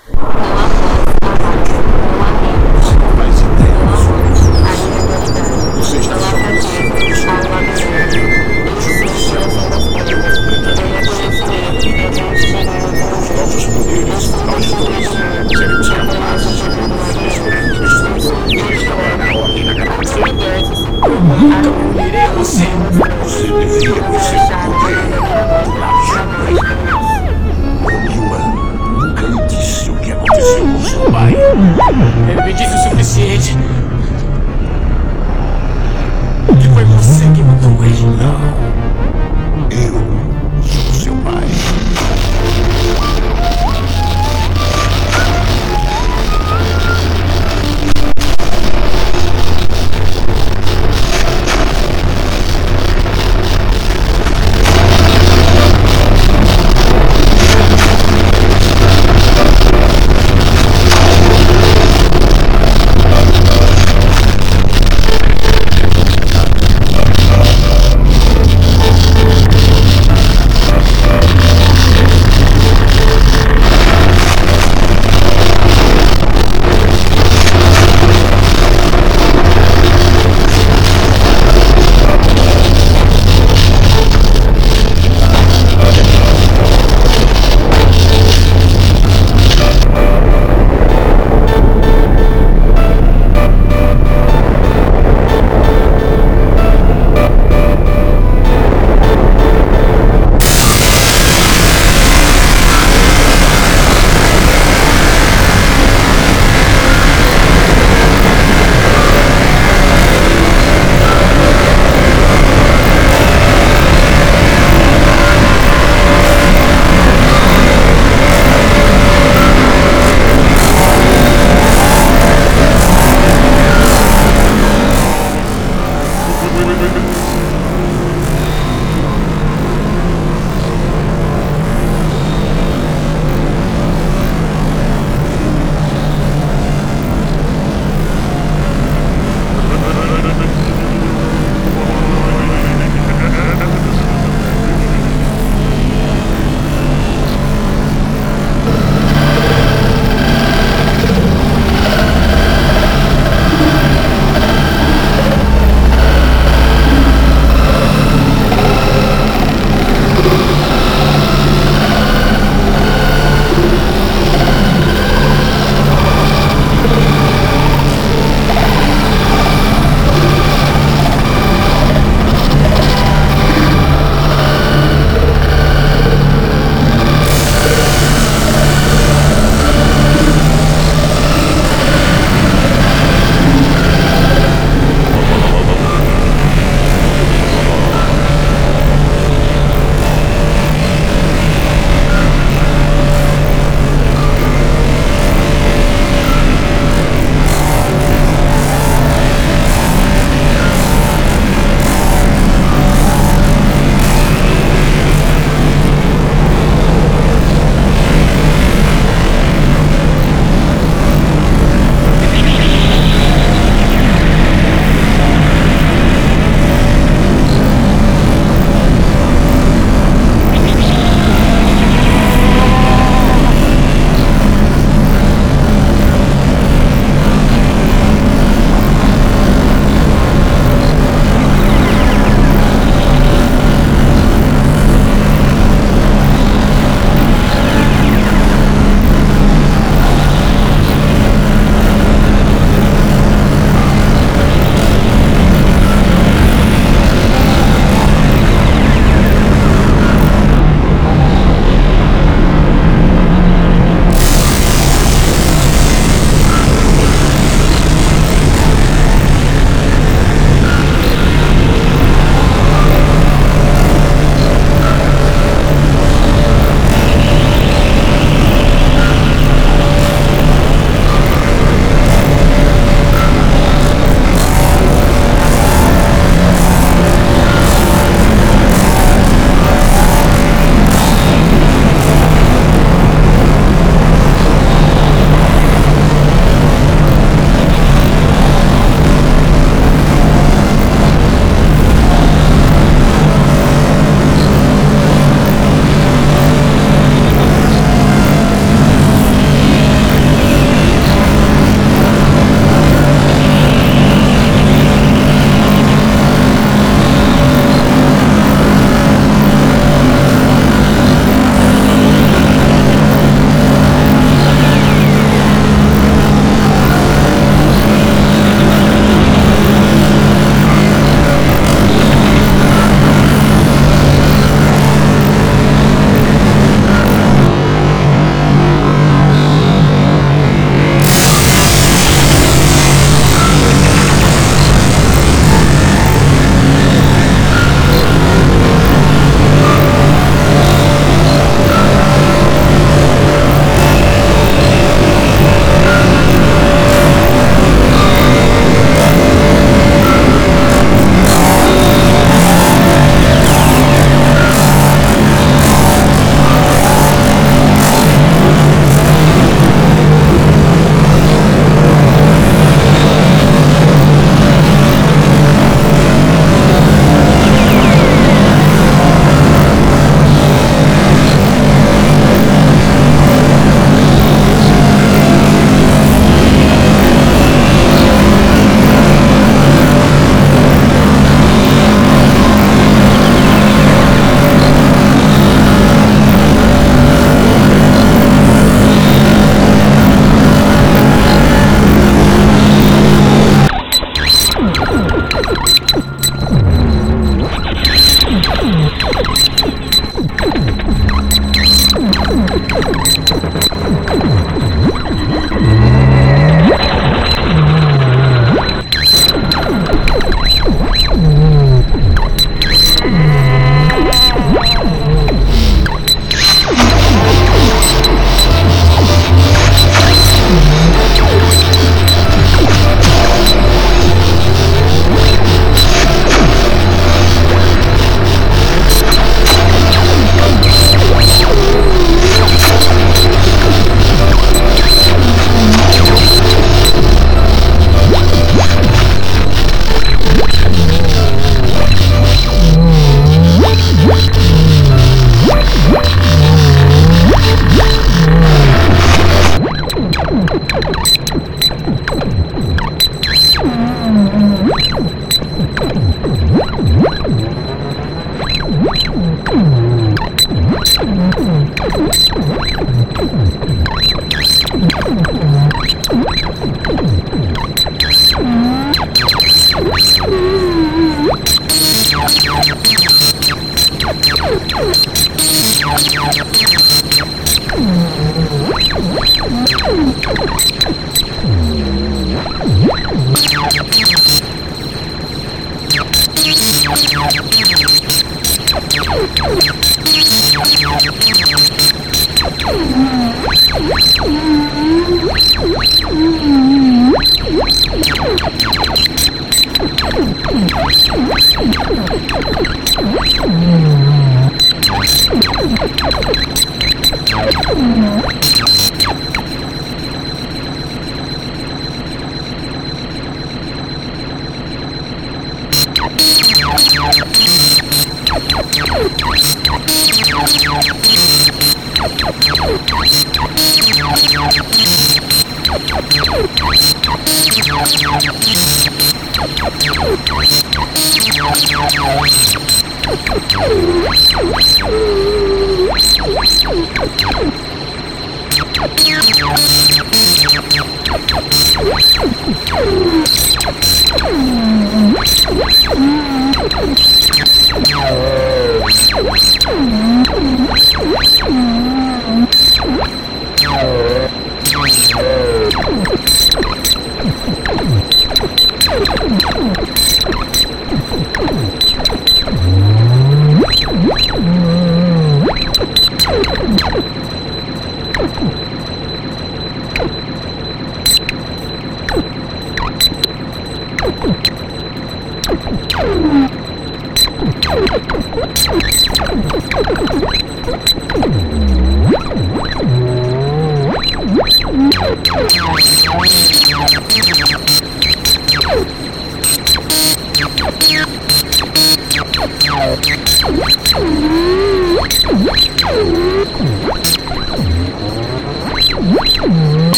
Não após a morte, não há reino. Você não faz ideia Não das há suas. luz, a ilegalidade. Você está Não há só pensando no fraqueza, seu há um umbigo. labirinto. Eu Junte o sei o céu coração com das a terra coisas. Eu completamente. reconheço ele, eu tenho experiência Com os com nossos ele. Eu poderes, sou nós nascido dois do amor. seremos Eu conheço o capazes de poder do destruir amor. a Eu estrutura sou e filho de restaurar a Deus. ordem na Os galáxia. universos Nunca abriram punirei como você. estrelas Você grandes. deveria Eu fui conhecer o achado na poder verdadeira hora, da na morte da justiça. luz. Obi-Wan nunca lhe disse o que aconteceu com seu pai. Ele me disse o suficiente. Que foi você que matou ele. Não. Eu sou seu pai.